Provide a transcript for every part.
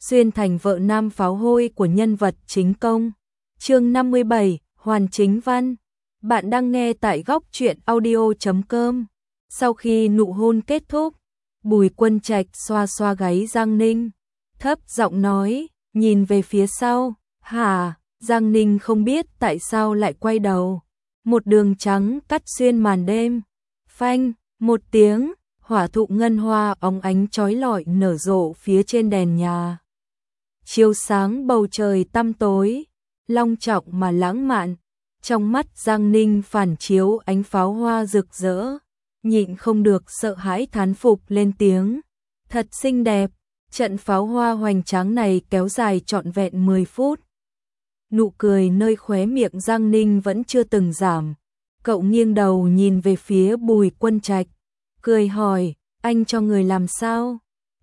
xuyên thành vợ nam pháo hôi của nhân vật chính công. Chương 57, hoàn chính văn. Bạn đang nghe tại góc truyện audio.com. Sau khi nụ hôn kết thúc, Bùi Quân Trạch xoa xoa gáy Giang Ninh, thấp giọng nói, nhìn về phía sau. Hả? Giang Ninh không biết tại sao lại quay đầu. Một đường trắng cắt xuyên màn đêm. Phanh, một tiếng, hỏa thụ ngân hoa óng ánh chói lọi nở rộ phía trên đèn nhà. Chiếu sáng bầu trời tăm tối, long trọng mà lãng mạn. Trong mắt Giang Ninh phản chiếu ánh pháo hoa rực rỡ, nhịn không được sợ hãi thán phục lên tiếng. Thật xinh đẹp, trận pháo hoa hoành tráng này kéo dài trọn vẹn 10 phút. Nụ cười nơi khóe miệng Giang Ninh vẫn chưa từng giảm. Cậu nghiêng đầu nhìn về phía Bùi Quân Trạch, cười hỏi, anh cho người làm sao?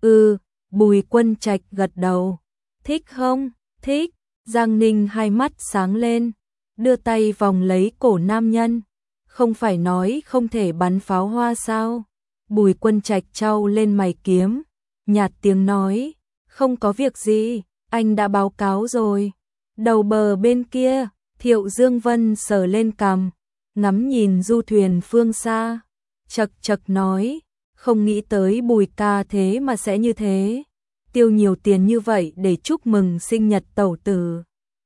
Bùi Quân Trạch gật đầu. Thích không? Thích. Giang Ninh hai mắt sáng lên, đưa tay vòng lấy cổ nam nhân. Không phải nói không thể bắn pháo hoa sao? Bùi Quân Trạch chau lên mày kiếm, nhạt tiếng nói, không có việc gì, anh đã báo cáo rồi. Đầu bờ bên kia, Thiệu Dương Vân sờ lên cằm, ngắm nhìn du thuyền phương xa, chật chật nói, không nghĩ tới Bùi ca thế mà sẽ như thế, tiêu nhiều tiền như vậy để chúc mừng sinh nhật tẩu tử.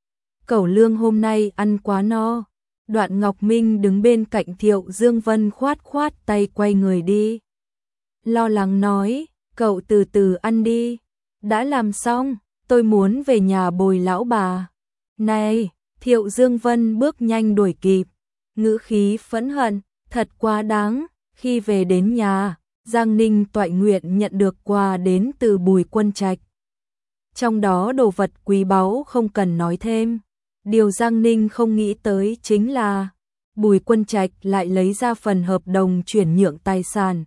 Cẩu lương hôm nay ăn quá no. Đoạn Ngọc Minh đứng bên cạnh Thiệu Dương Vân khoát khoát tay quay người đi. Lo lắng nói, cậu từ từ ăn đi. Đã làm xong, tôi muốn về nhà bồi lão bà. Này, Thiệu Dương Vân bước nhanh đuổi kịp, ngữ khí phẫn hận, thật quá đáng. Khi về đến nhà, Giang Ninh toại nguyện nhận được quà đến từ Bùi Quân Trạch. Trong đó đồ vật quý báu không cần nói thêm. Điều Giang Ninh không nghĩ tới chính là Bùi Quân Trạch lại lấy ra phần hợp đồng chuyển nhượng tài sản.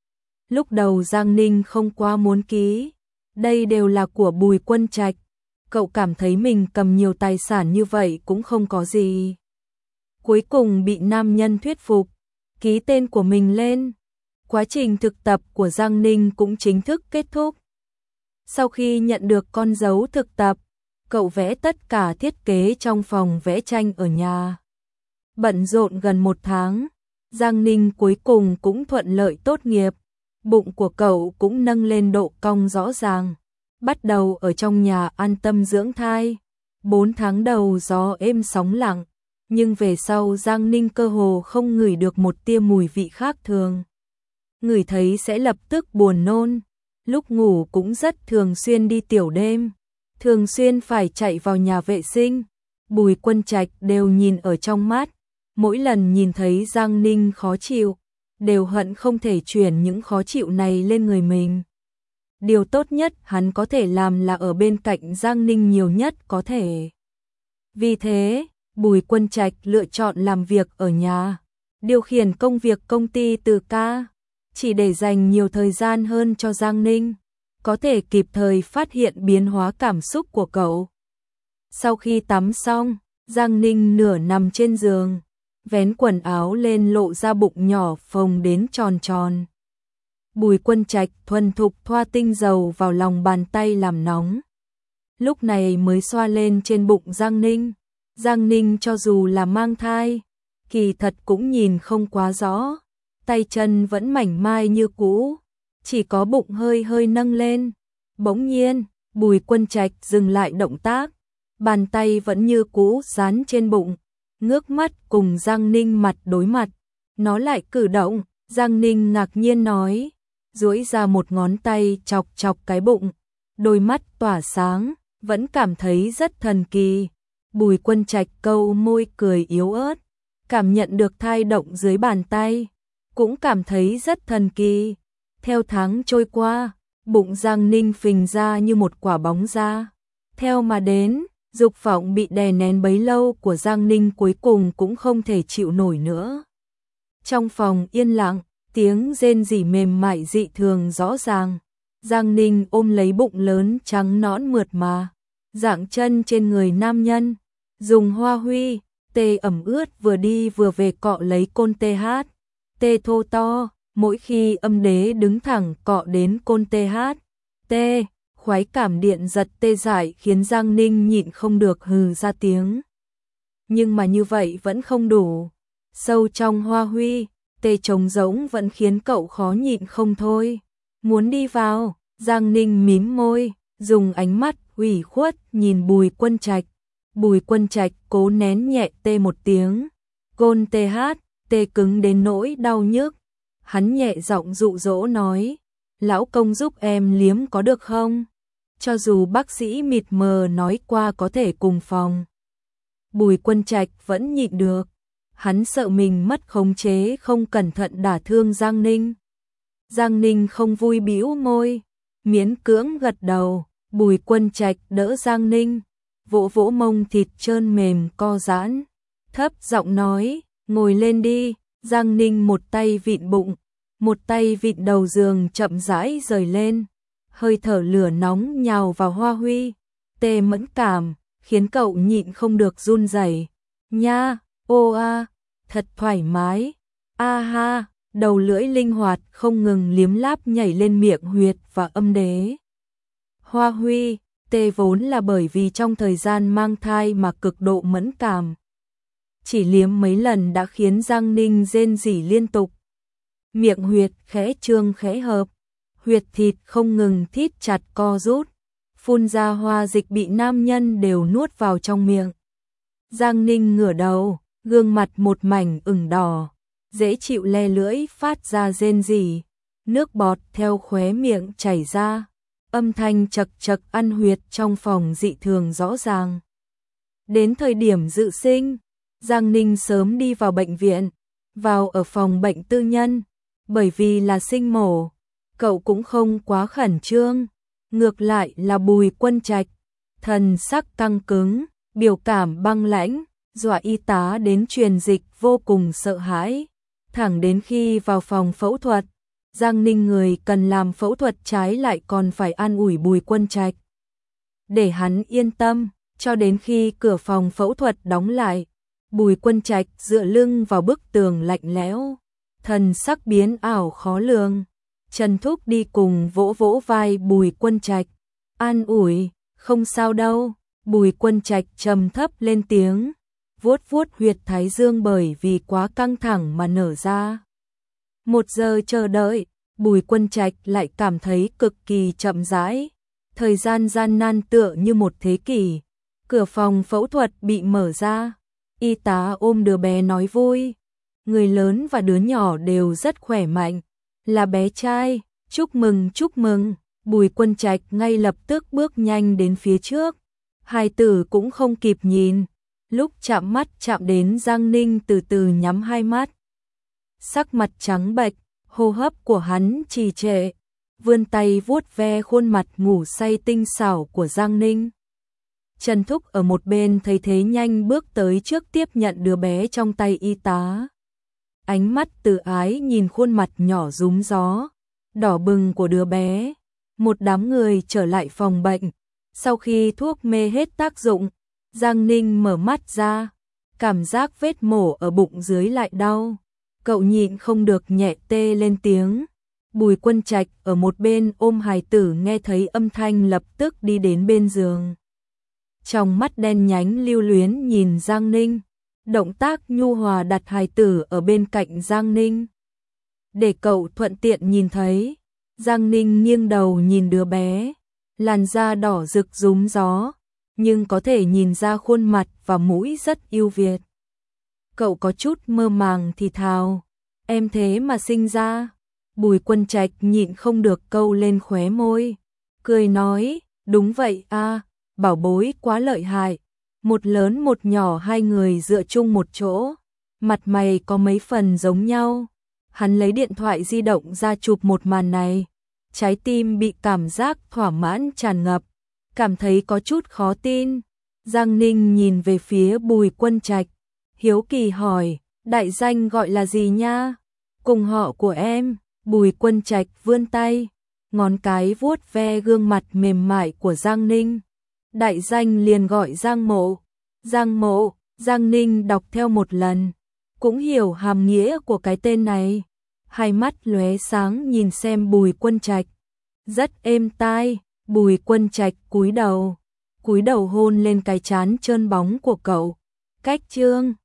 Lúc đầu Giang Ninh không quá muốn ký, đây đều là của Bùi Quân Trạch. Cậu cảm thấy mình cầm nhiều tài sản như vậy cũng không có gì. Cuối cùng bị nam nhân thuyết phục, ký tên của mình lên. Quá trình thực tập của Giang Ninh cũng chính thức kết thúc. Sau khi nhận được con dấu thực tập, cậu vẽ tất cả thiết kế trong phòng vẽ tranh ở nhà. Bận rộn gần 1 tháng, Giang Ninh cuối cùng cũng thuận lợi tốt nghiệp. Bụng của cậu cũng nâng lên độ cong rõ ràng. Bắt đầu ở trong nhà an tâm dưỡng thai. 4 tháng đầu gió êm sóng lặng, nhưng về sau Giang Ninh cơ hồ không ngửi được một tia mùi vị khác thường. Ngửi thấy sẽ lập tức buồn nôn. Lúc ngủ cũng rất thường xuyên đi tiểu đêm. Thường xuyên phải chạy vào nhà vệ sinh, Bùi Quân Trạch đều nhìn ở trong mắt, mỗi lần nhìn thấy Giang Ninh khó chịu, đều hận không thể chuyển những khó chịu này lên người mình. Điều tốt nhất hắn có thể làm là ở bên cạnh Giang Ninh nhiều nhất có thể. Vì thế, Bùi Quân Trạch lựa chọn làm việc ở nhà, điều khiển công việc công ty từ ca, chỉ để dành nhiều thời gian hơn cho Giang Ninh, có thể kịp thời phát hiện biến hóa cảm xúc của cậu. Sau khi tắm xong, Giang Ninh nửa nằm trên giường, vén quần áo lên lộ ra bụng nhỏ phồng đến tròn tròn. Bùi Quân Trạch thuần thục thoa tinh dầu vào lòng bàn tay làm nóng. Lúc này mới xoa lên trên bụng Giang Ninh. Giang Ninh cho dù là mang thai, kỳ thật cũng nhìn không quá rõ, tay chân vẫn mảnh mai như cũ. Chỉ có bụng hơi hơi nâng lên. Bỗng nhiên, Bùi Quân Trạch dừng lại động tác, bàn tay vẫn như cũ dán trên bụng, ngước mắt cùng Giang Ninh mặt đối mặt. Nó lại cử động, Giang Ninh ngạc nhiên nói, duỗi ra một ngón tay chọc chọc cái bụng, đôi mắt tỏa sáng, vẫn cảm thấy rất thần kỳ. Bùi Quân Trạch câu môi cười yếu ớt, cảm nhận được thai động dưới bàn tay, cũng cảm thấy rất thần kỳ. Theo tháng trôi qua, bụng Giang Ninh phình ra như một quả bóng ra. Theo mà đến, dục vọng bị đè nén bấy lâu của Giang Ninh cuối cùng cũng không thể chịu nổi nữa. Trong phòng yên lặng, tiếng rên rỉ mềm mại dị thường rõ ràng. Giang Ninh ôm lấy bụng lớn trắng nõn mượt mà, dạng chân trên người nam nhân, dùng hoa huy, tê ẩm ướt vừa đi vừa về cọ lấy côn tê hát. Tê thô to, mỗi khi âm đế đứng thẳng cọ đến côn tê hát. Tê, khoái cảm điện giật tê dại khiến Giang Ninh nhịn không được hừ ra tiếng. Nhưng mà như vậy vẫn không đủ. Sâu trong hoa huy, tê trống rỗng vẫn khiến cậu khó nhịn không thôi. Muốn đi vào, Giang Ninh mím môi, dùng ánh mắt ủy khuất nhìn Bùi Quân Trạch. Bùi Quân Trạch cố nén nhẹ tê một tiếng. Gôn tê hát, tê cứng đến nỗi đau nhức. Hắn nhẹ giọng dụ dỗ nói, lão công giúp em liếm có được không? Cho dù bác sĩ mịt mờ nói qua có thể cùng phòng. Bùi Quân Trạch vẫn nhịn được. Hắn sợ mình mất khống chế không cẩn thận đả thương Giang Ninh. Giang Ninh không vui bĩu môi, miễn cưỡng gật đầu. Bùi Quân Trạch đỡ Giang Ninh, vỗ vỗ mông thịt trơn mềm co giãn, thấp giọng nói, ngồi lên đi. Giang Ninh một tay vịn bụng, một tay vịn đầu giường chậm rãi rời lên, hơi thở lửa nóng nhào vào Hoa Huy, tê mẫn cảm, khiến cậu nhịn không được run rẩy. Nha, ô a, thật thoải mái, a ha, đầu lưỡi linh hoạt không ngừng liếm láp nhảy lên miệng huyệt và âm đế. Hoa Huy, tê vốn là bởi vì trong thời gian mang thai mà cực độ mẫn cảm. Chỉ liếm mấy lần đã khiến Giang Ninh rên rỉ liên tục. Miệng huyệt khẽ trương khẽ hợp, huyệt thịt không ngừng thít chặt co rút, phun ra hoa dịch bị nam nhân đều nuốt vào trong miệng. Giang Ninh ngửa đầu, gương mặt một mảnh ửng đỏ, dễ chịu le lưỡi phát ra rên rỉ, nước bọt theo khóe miệng chảy ra, âm thanh chật chật ăn huyệt trong phòng dị thường rõ ràng. Đến thời điểm dự sinh, Giang Ninh sớm đi vào bệnh viện, vào ở phòng bệnh tư nhân, bởi vì là sinh mổ, cậu cũng không quá khẩn trương, ngược lại là Bùi Quân Trạch, thần sắc căng cứng, biểu cảm băng lãnh, dọa y tá đến truyền dịch vô cùng sợ hãi. Thẳng đến khi vào phòng phẫu thuật, Giang Ninh người cần làm phẫu thuật trái lại còn phải an ủi Bùi Quân Trạch, để hắn yên tâm, cho đến khi cửa phòng phẫu thuật đóng lại. Bùi Quân Trạch dựa lưng vào bức tường lạnh lẽo, thần sắc biến ảo khó lường. Trần Thúc đi cùng vỗ vỗ vai Bùi Quân Trạch, an ủi, không sao đâu. Bùi Quân Trạch trầm thấp lên tiếng, vuốt vuốt huyệt thái dương bởi vì quá căng thẳng mà nở ra. 1 giờ chờ đợi, Bùi Quân Trạch lại cảm thấy cực kỳ chậm rãi, thời gian gian nan tựa như một thế kỷ. Cửa phòng phẫu thuật bị mở ra, y tá ôm đứa bé nói vui, người lớn và đứa nhỏ đều rất khỏe mạnh, là bé trai, chúc mừng chúc mừng. Bùi Quân Trạch ngay lập tức bước nhanh đến phía trước, hài tử cũng không kịp nhìn, lúc chạm mắt chạm đến Giang Ninh từ từ nhắm hai mắt, sắc mặt trắng bệch, hô hấp của hắn trì trệ, vươn tay vuốt ve khuôn mặt ngủ say tinh xảo của Giang Ninh. Trần Thúc ở một bên thấy thế nhanh bước tới trước tiếp nhận đứa bé trong tay y tá. Ánh mắt từ ái nhìn khuôn mặt nhỏ rúm gió, đỏ bừng của đứa bé. Một đám người trở lại phòng bệnh. Sau khi thuốc mê hết tác dụng, Giang Ninh mở mắt ra, cảm giác vết mổ ở bụng dưới lại đau. Cậu nhịn không được nhẹ tê lên tiếng. Bùi Quân Trạch ở một bên ôm hài tử nghe thấy âm thanh lập tức đi đến bên giường. Trong mắt đen nhánh lưu luyến nhìn Giang Ninh, động tác nhu hòa đặt hài tử ở bên cạnh Giang Ninh, để cậu thuận tiện nhìn thấy. Giang Ninh nghiêng đầu nhìn đứa bé, làn da đỏ rực rúm gió, nhưng có thể nhìn ra khuôn mặt và mũi rất ưu việt. Cậu có chút mơ màng thì thào, em thế mà sinh ra. Bùi Quân Trạch nhịn không được câu lên khóe môi, cười nói, đúng vậy a, bảo bối quá lợi hại, một lớn một nhỏ hai người dựa chung một chỗ, mặt mày có mấy phần giống nhau. Hắn lấy điện thoại di động ra chụp một màn này, trái tim bị cảm giác thỏa mãn tràn ngập, cảm thấy có chút khó tin. Giang Ninh nhìn về phía Bùi Quân Trạch, hiếu kỳ hỏi, đại danh gọi là gì nha? Cùng họ của em. Bùi Quân Trạch vươn tay, ngón cái vuốt ve gương mặt mềm mại của Giang Ninh. Đại danh liền gọi Giang Mộ. Giang Mộ, Giang Ninh đọc theo một lần, cũng hiểu hàm nghĩa của cái tên này. Hai mắt lóe sáng nhìn xem Bùi Quân Trạch, rất êm tai, Bùi Quân Trạch cúi đầu hôn lên cái trán trơn bóng của cậu. Cách Chương